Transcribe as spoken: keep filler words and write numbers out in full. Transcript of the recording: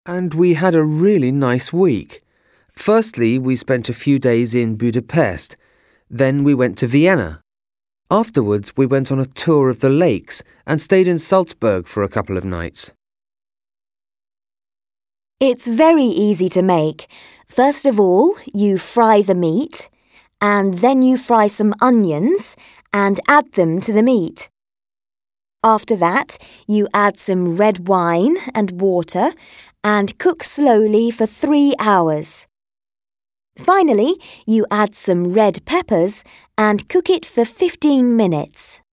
and we had a really nice week. Firstly, we spent a few days in Budapest. Then we went to Vienna. Afterwards, we went on a tour of the lakes and stayed in Salzburg for a couple of nights. It's very easy to make. First of all, you fry the meat, and then you fry some onions and add them to the meat. After that, you add some red wine and water and cook slowly for three hours. Finally, you add some red peppers and cook it for fifteen minutes.